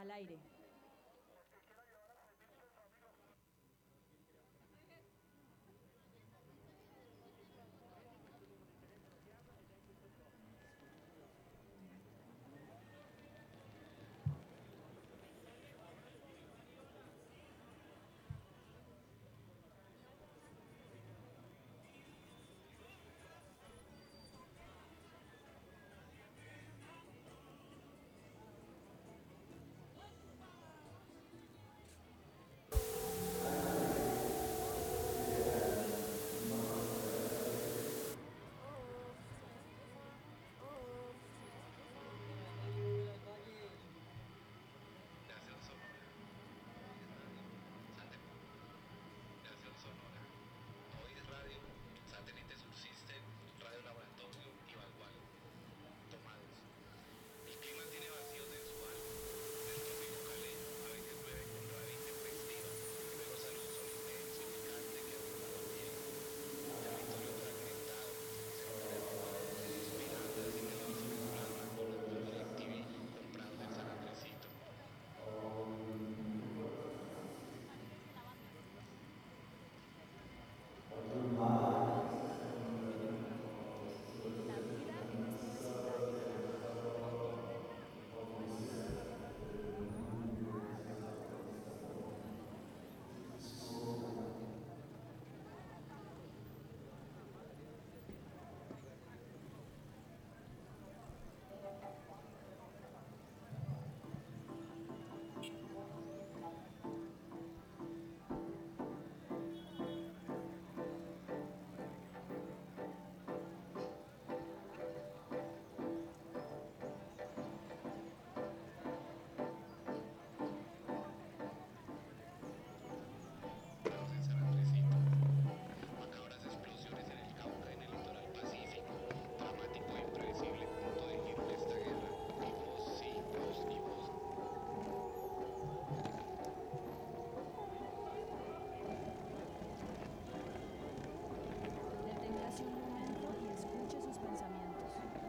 Al aire. La vida en este vecindario. Deténgase un momento y escuche sus pensamientos.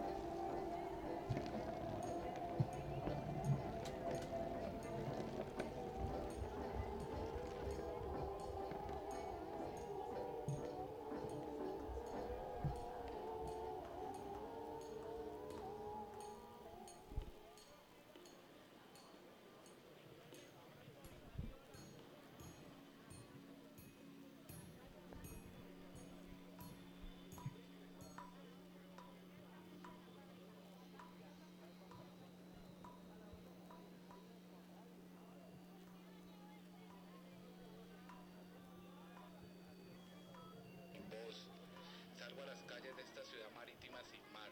Salgo a las calles de esta ciudad marítima sin mar.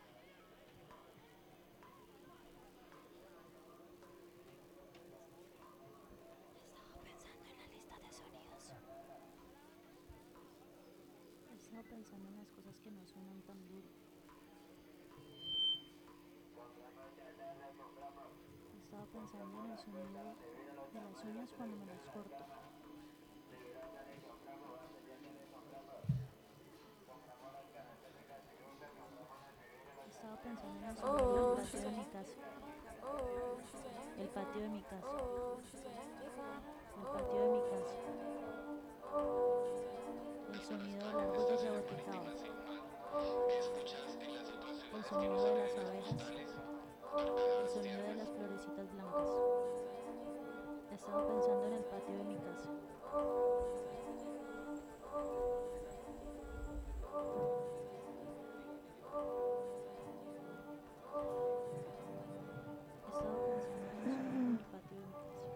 Estaba pensando en la lista de sonidos. He estado pensando en las cosas que no suenan tan duro. He estado pensando en el sonido de las uñas cuando me las corto. He estado pensando en el sonido del patio de mi casa. El patio de mi casa. El patio de mi casa. El sonido del árbol desaboticado. El sonido de las abejas. El sonido de las florecitas blancas. He estado pensando en el patio de mi casa. He estado pensando en el sonido del patio de mi casa.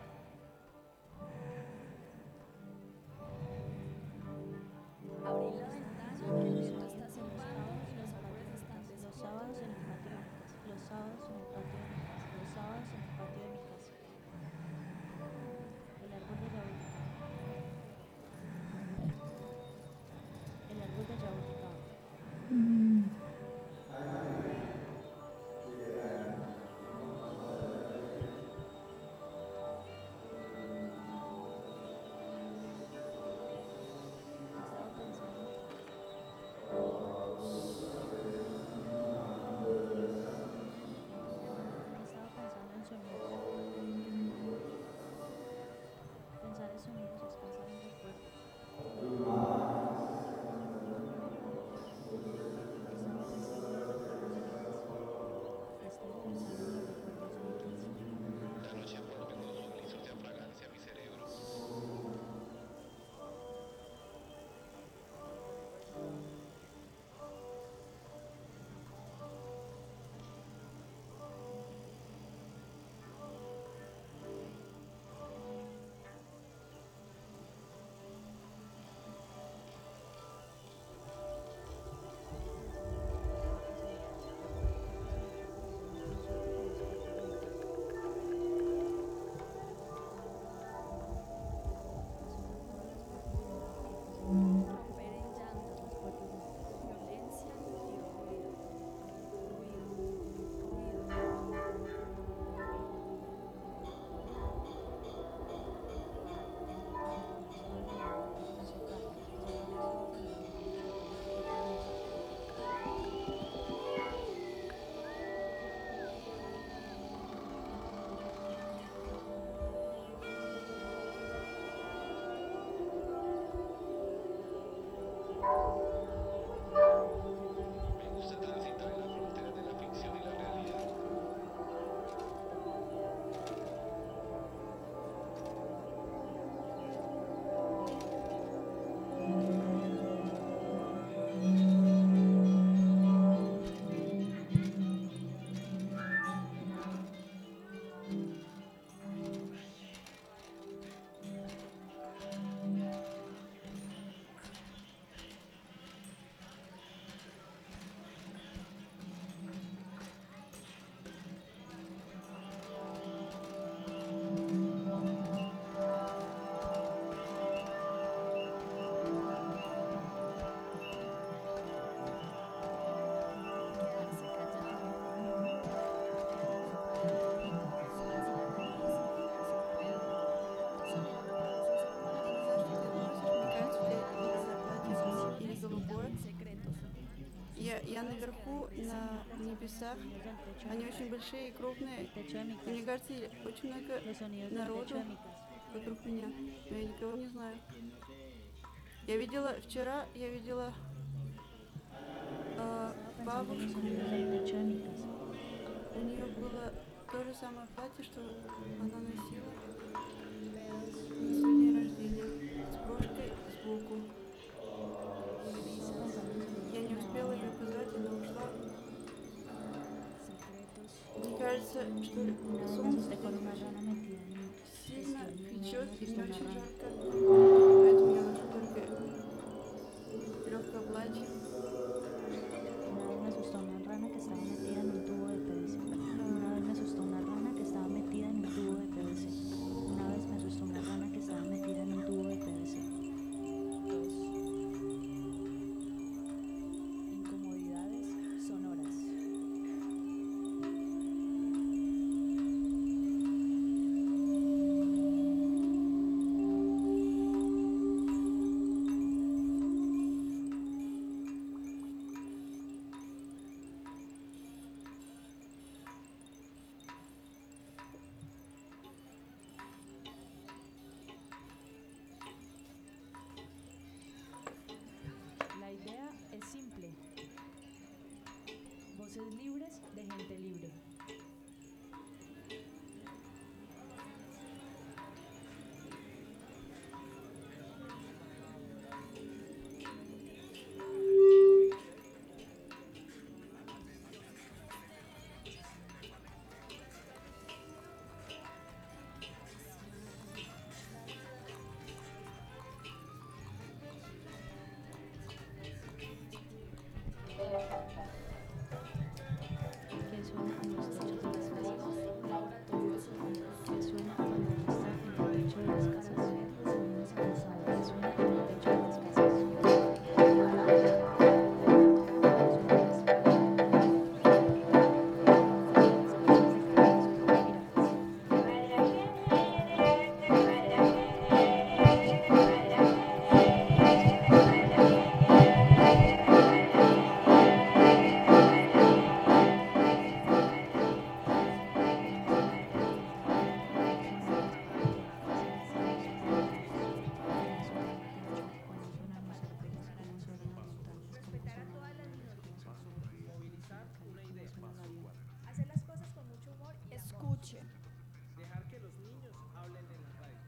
Abrí la He estado ventana, pensando en el los viento está los silbando sábados y en los el patio de árboles mi están casa. Los sábados en el despiertos. patio de mi casa. Los sábados en el patio de mi casa. Los sábados en el patio de mi casa. песах. sonidos del techo de Они mi очень casa, большие и крупные. el techo de mi И мне casa, кажется, очень много los sonidos del народу techo de mi casa. вокруг меня. Но я никого не знаю. Я видела вчера, Estaba pensando en los бабушку. sonidos del techo de mi casa. У нее было то же самое платье, что она носила на свой день рождения. С брошкой сбоку. Estaba pensando en sonidos Я que не me успела daban ее miedo, позвать, она ушла. secretos. Мне кажется, что Una vez me солнце asusté con здесь una очень rana metida en un сильно vestido. печет Me и asustó мне una очень rana. жарко. Поэтому я ношу только легкое платье. Una vez me asustó una rana que estaba metida en un tubo de PVC. Una vez me asustó una rana que estaba metida en un tubo de PVC. Una vez me asustó una rana que estaba metida en un tubo de PVC. 2. Incomodidades sonoras. La idea es simple. Voces libres de gente libre. ¿Qué suena en los techos de las casas? ¿Qué suena cuando uno está en el techo de las casas? ¿Quién sabe qué suena en el techo de las casas? Suenan las cosas de caer sobre jirafa. Escuche. Dejar que los niños hablen en la radio.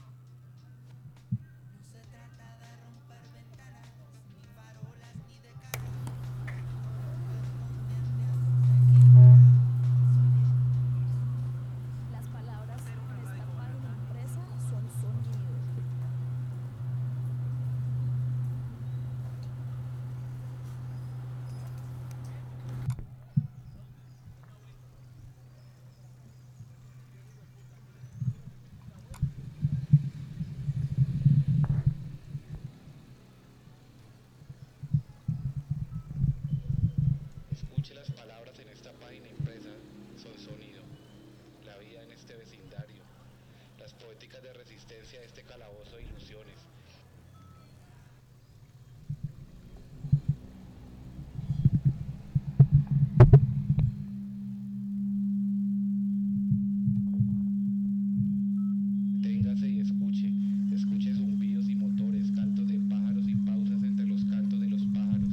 Las palabras en esta página impresa son sonido. Escuche las palabras en esta página impresa, son sonido. La vida en este vecindario. Las poéticas de resistencia a este calabozo de ilusiones. Deténgase y escuche. Escuche zumbidos y motores, cantos de pájaros y pausas entre los cantos de los pájaros.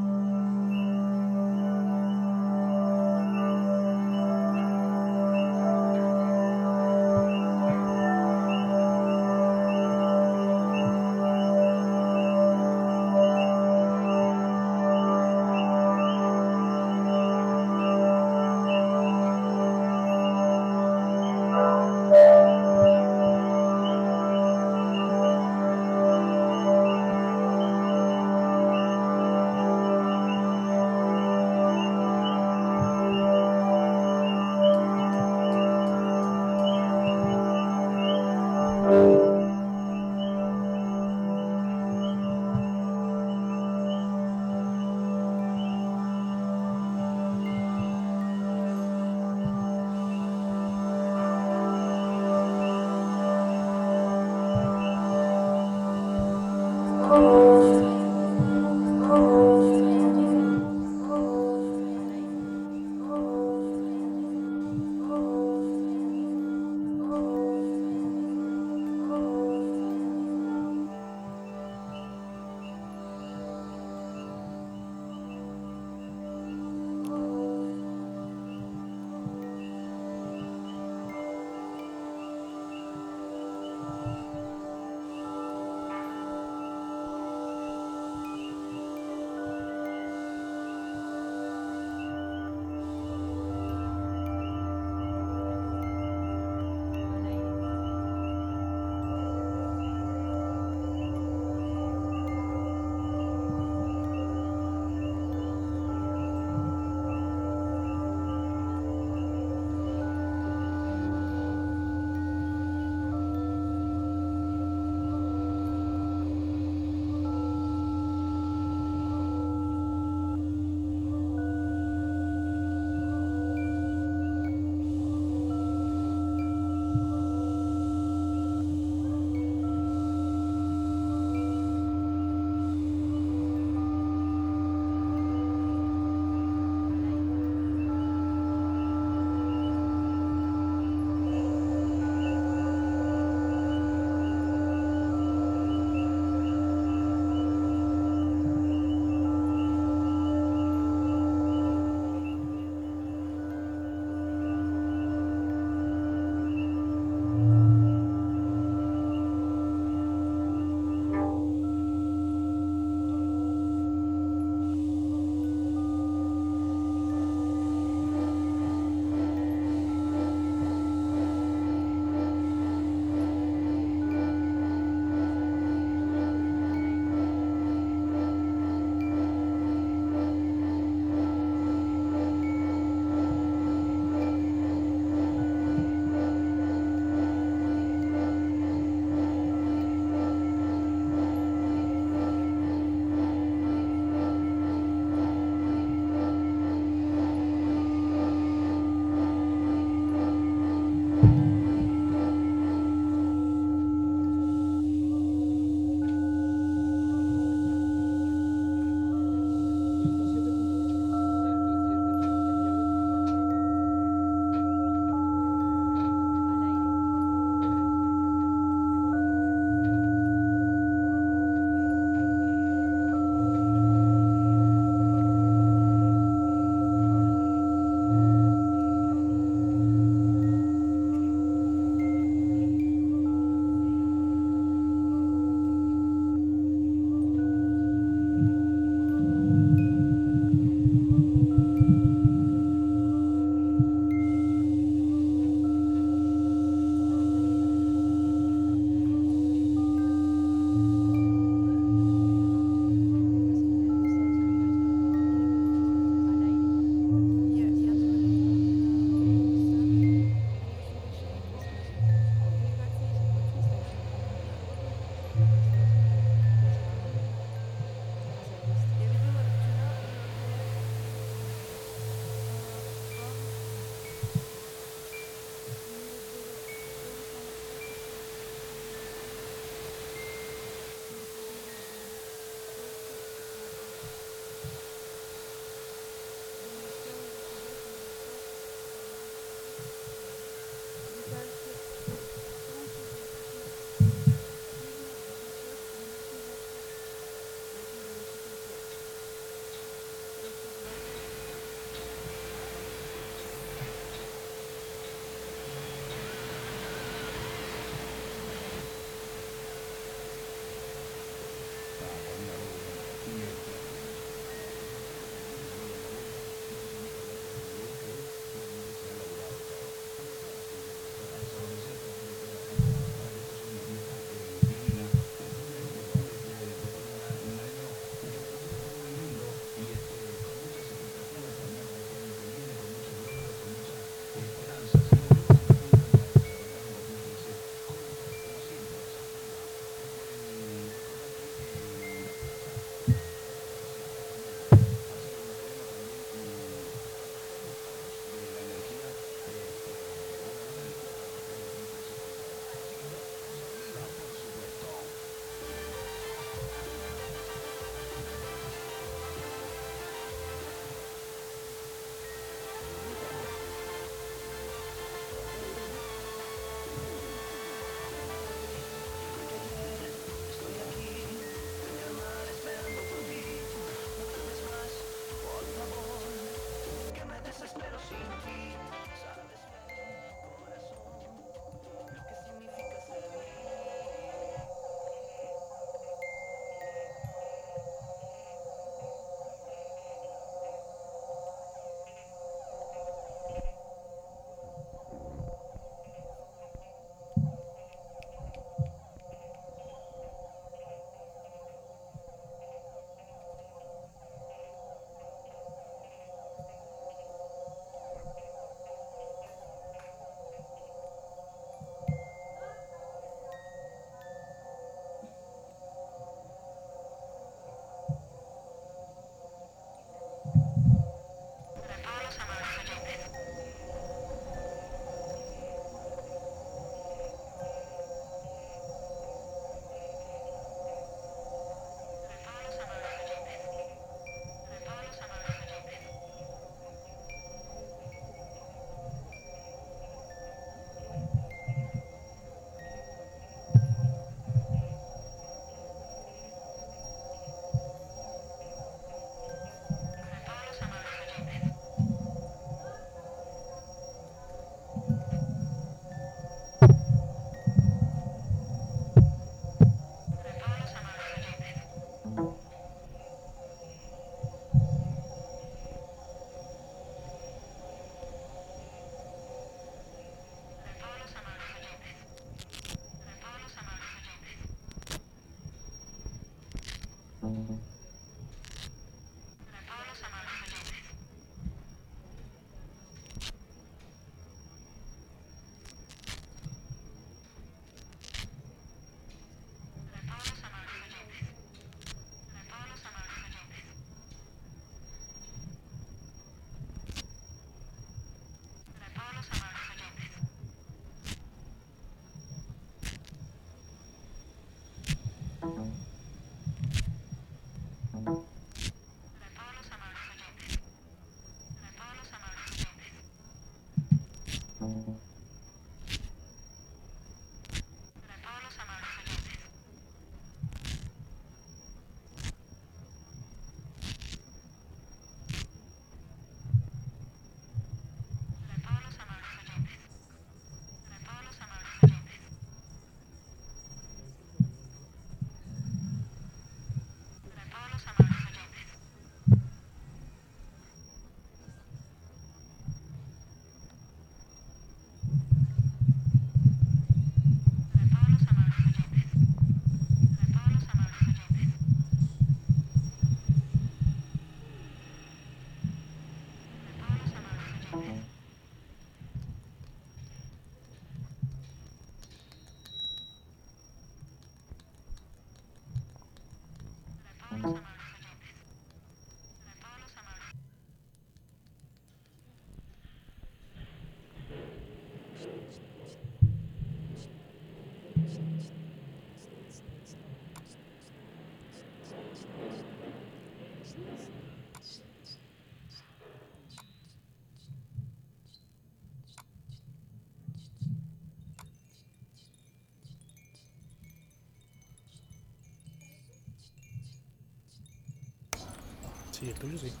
Sí, el tuyo sí.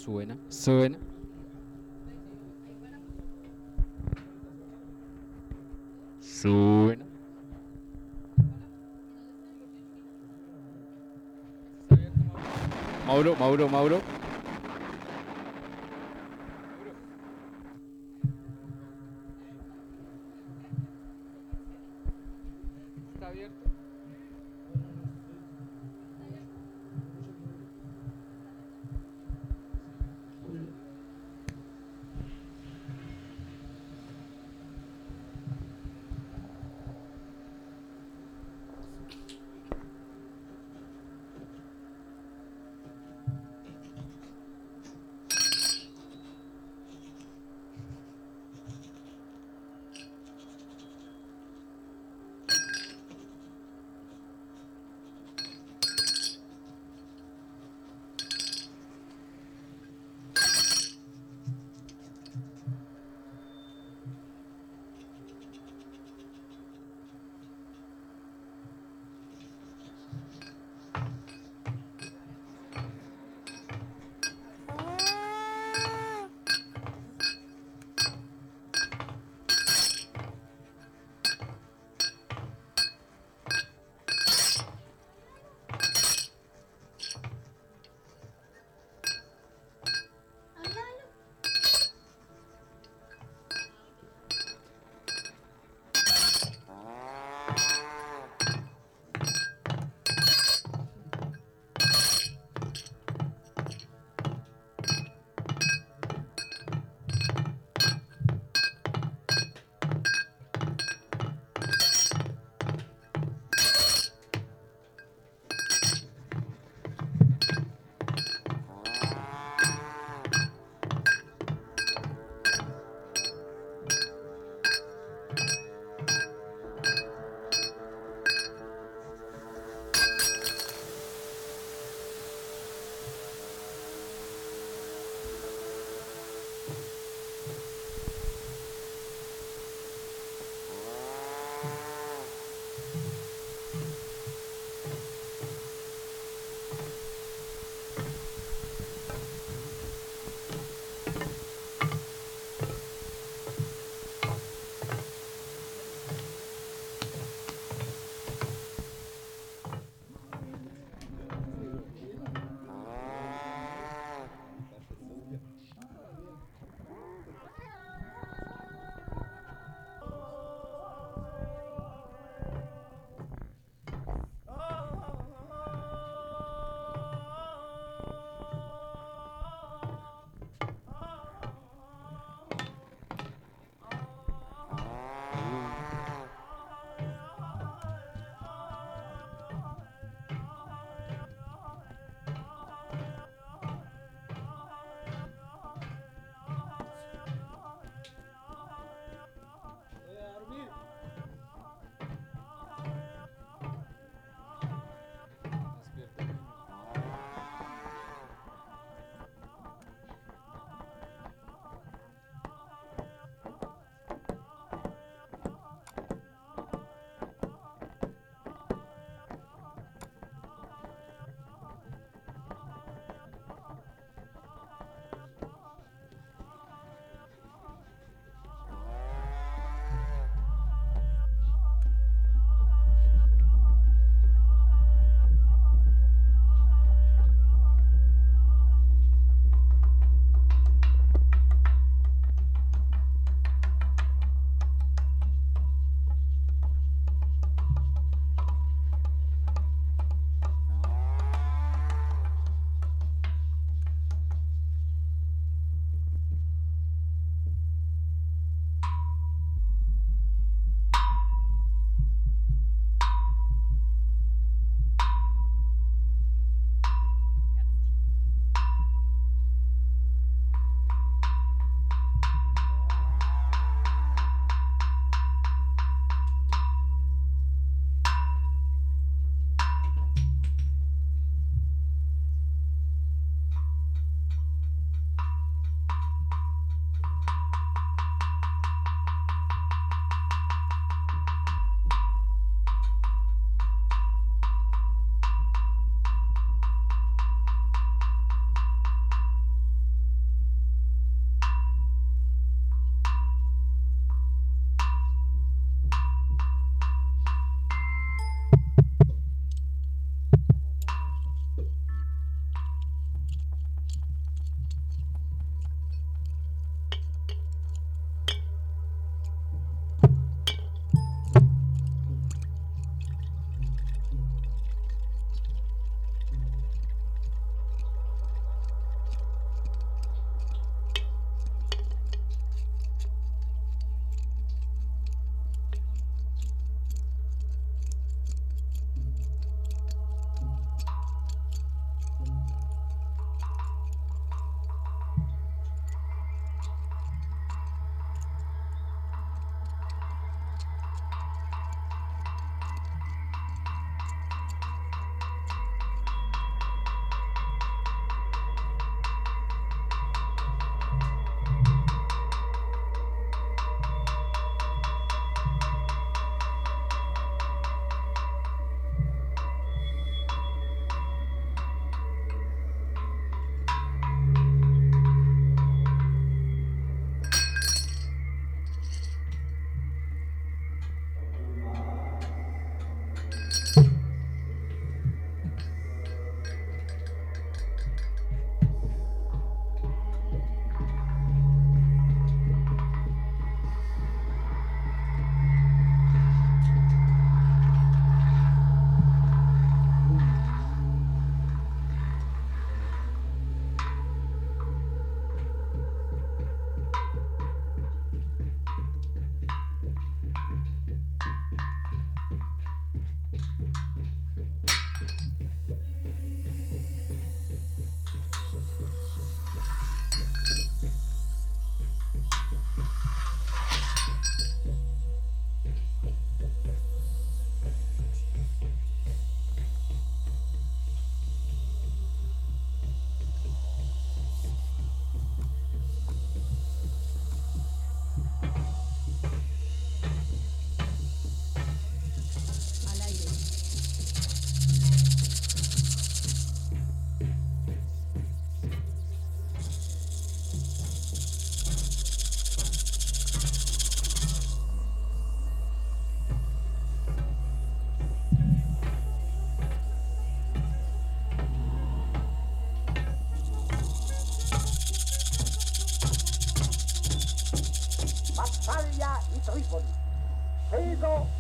Suena, suena. Suena. Mauro, Mauro, Mauro. ¿Está abierto?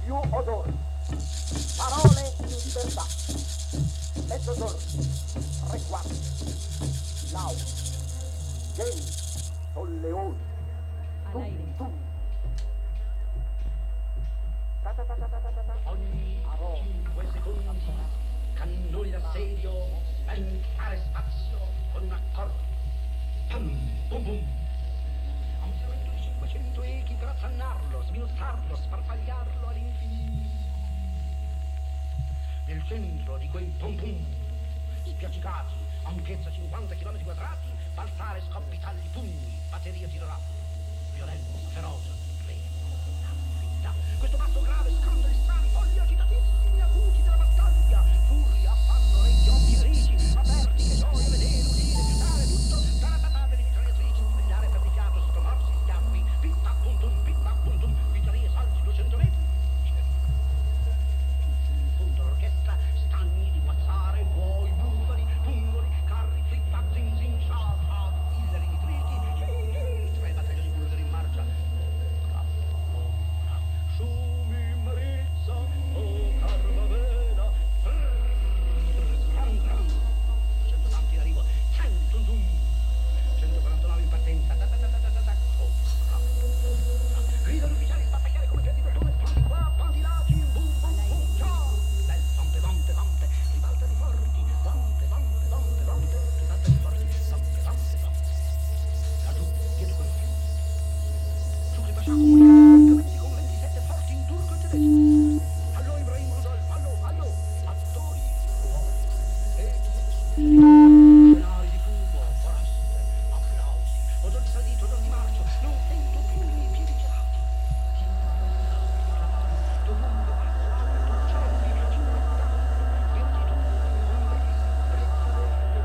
più odore. Parole in libertà. Mezzogiorno, 3/4. Lau, Geni, Solleoni, Al aire. Ogni 5 secondi, cannoni d'assedio per fare spazio con un accordo. Pum, bum, bum. A un segmento di 500 echi per affannarlo, sminuzzarlo, sparpagliarlo all'infinito. Nel centro di quei pum pum, spiaccicati, ampiezza 50 km², balzare scoppitalli pugni, batteria tirolata. Violenza, ferocia, vita. Questo passo grave, scandali strani, folli agitatissimi, acuti della battaglia. Furia, affanno, orecchi, occhi grigi, aperti, che gioia, vedere, udire, fiutare, tutto. Taratatà delle mitragliatrici, svegliare per rifiato, stomorsi, schiaffi, pitta, puntum, vittorie, salti, 200 metri. In fondo all'orchestra, stagni di guazzare, buoi, bufali, pungoli, carri, flic-flac, zin, ciao, illeri, nitriti, 3 battaglioni di bulgari in marcia. Sumi, Marizza, oh Carvavena, 100 tanti in arrivo, 149 in partenza, grida gli ufficiali, spattagliare come piedi d'ottone, pronti qua, pronti là, bum, bum, bum, ciao! Bel, vampe, ribalta di forti, vampe, ribalta di forti, vampe. Laggiù, dietro quel fiume. Su che facciamo comunicare con 27 forti in turco e tedesco. Allo Ibrahim Rudolf, allo, attori, ruoli, scenari di fumo, foreste, applausi, odor di salito, odor di marcio, non sento più i piedi gelati. Dovunque guardo alto, uccelli, città, viaggi brezza verde,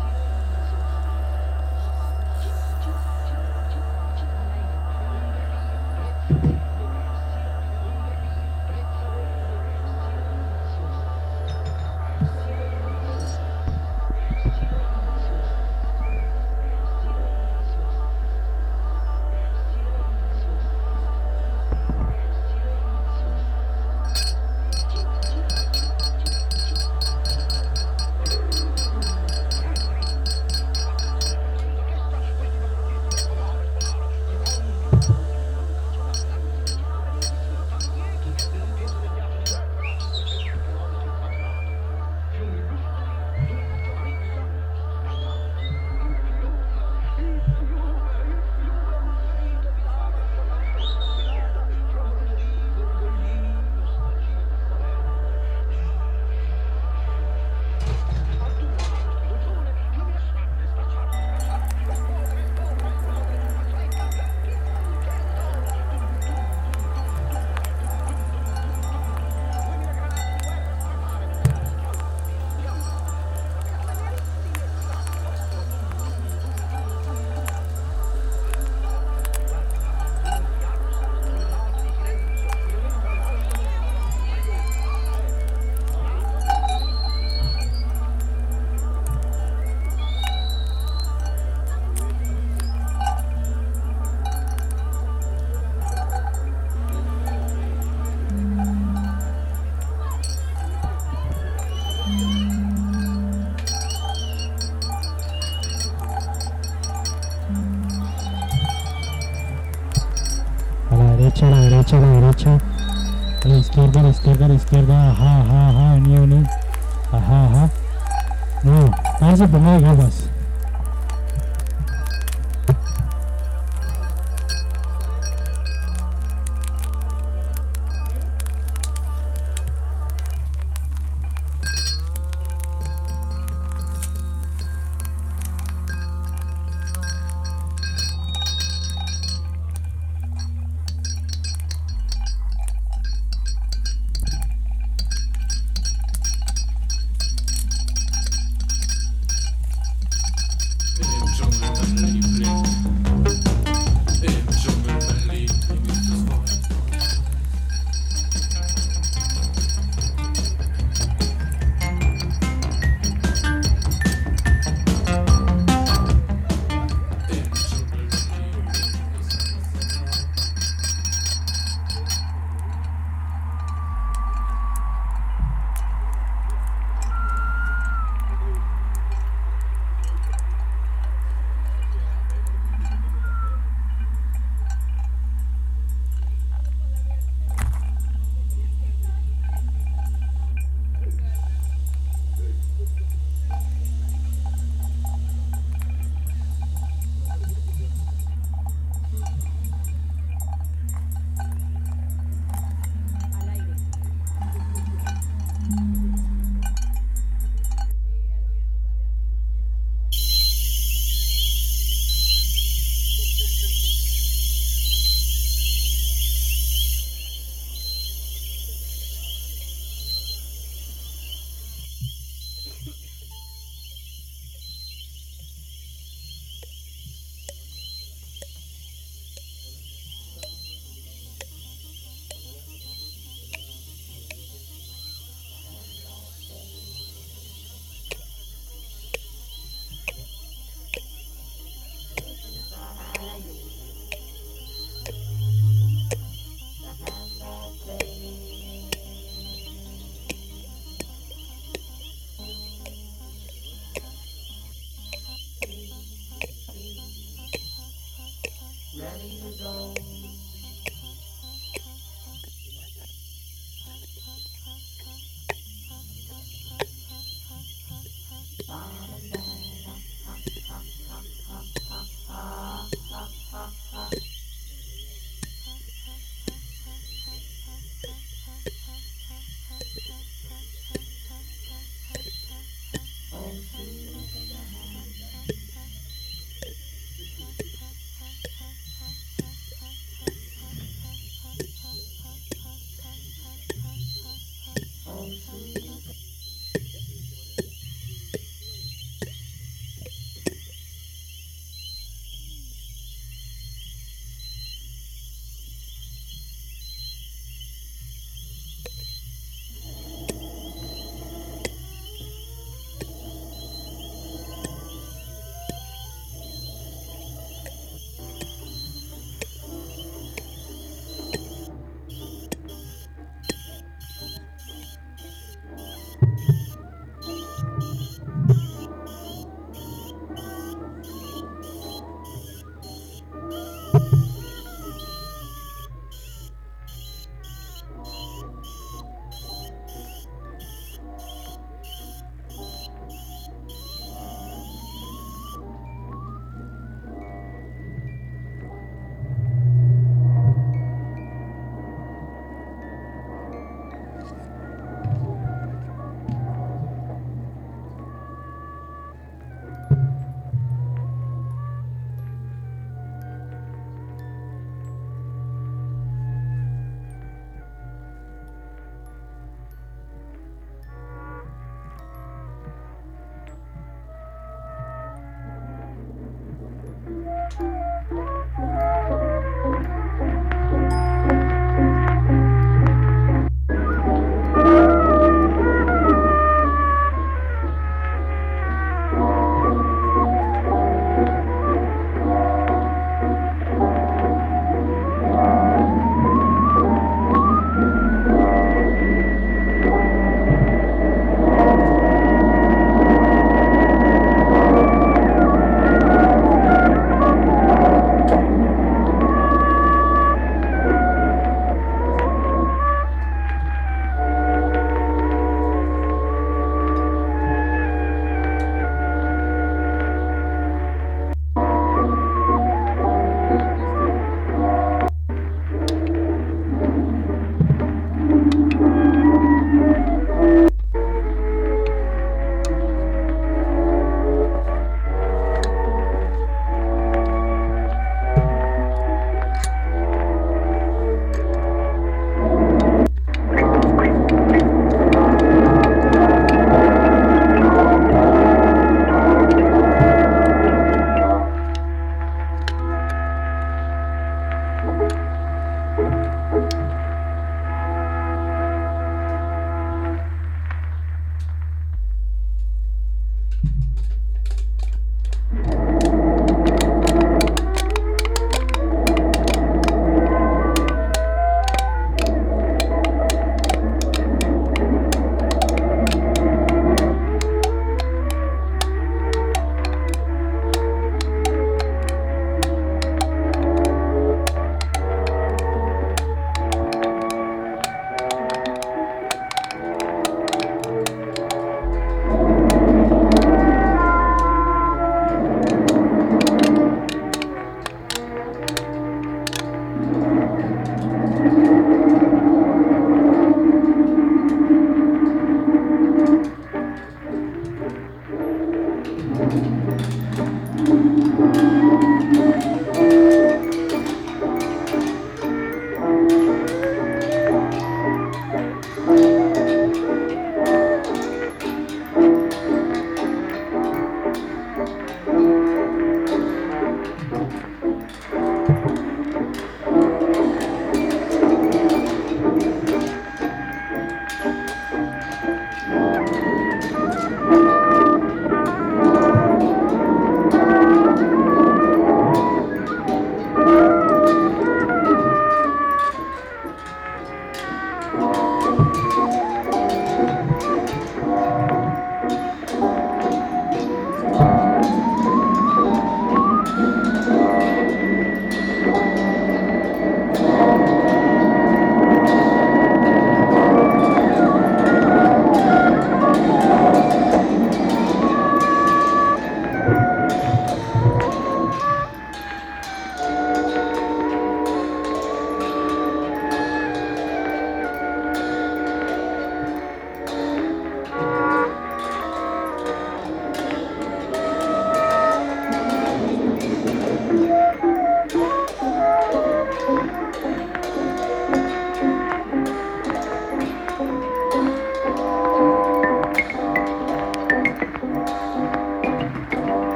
a la derecha, a la izquierda, ajá, ni, ajá, no, ahora se ponga de gafas.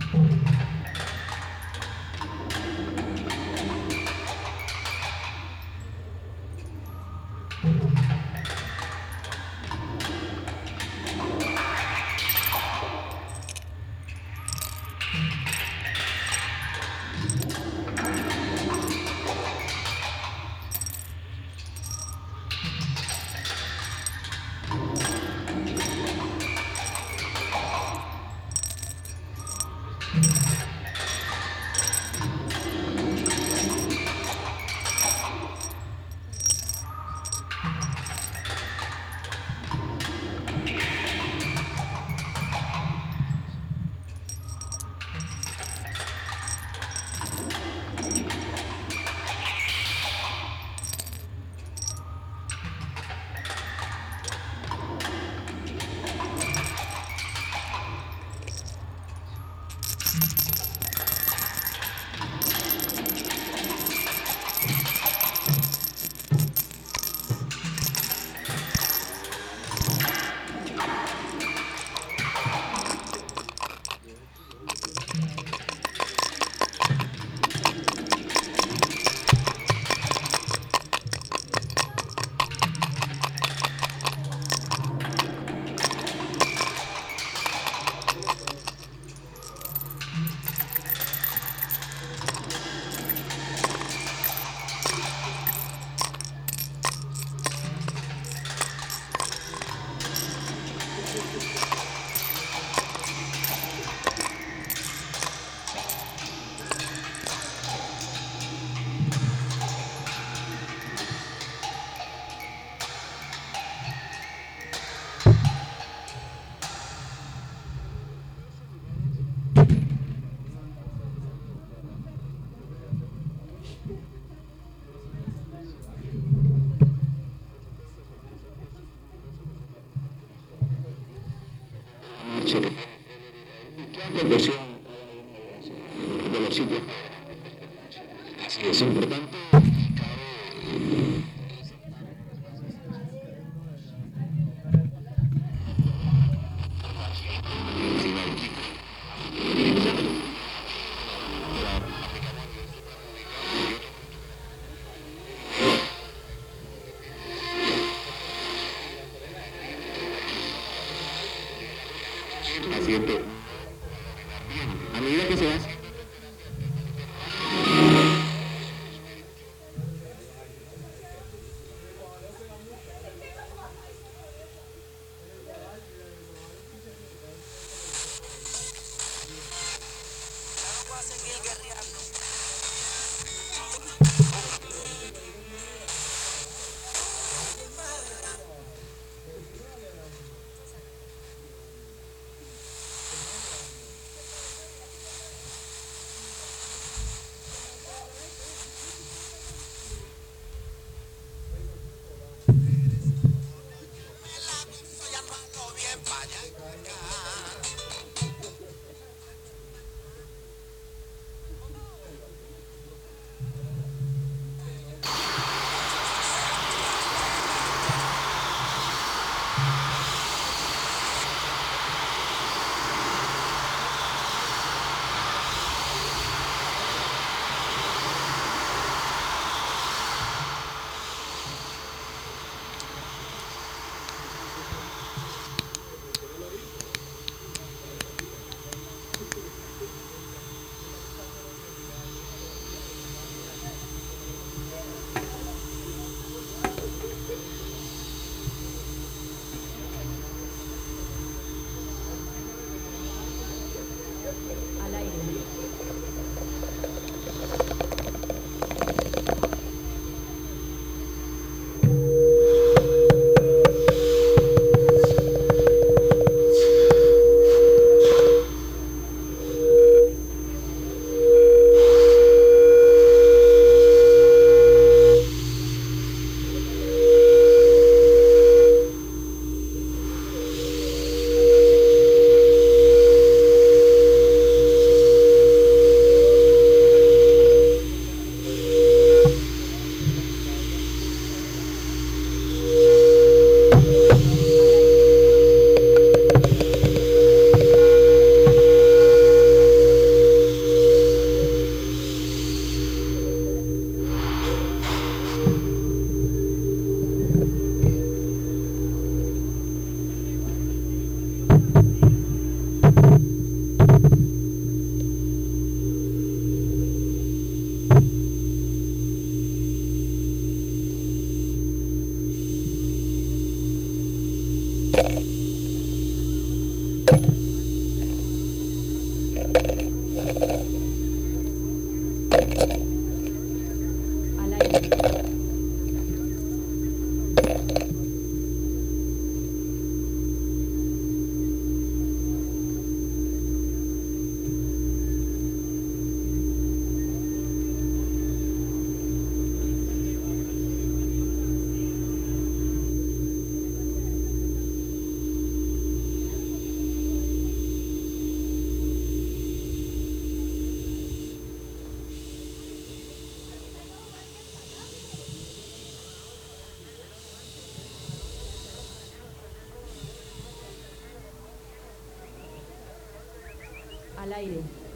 conversión de los sitios. Así es importante. Asiento. A medida que se hace. Al aire. Al aire. Al aire.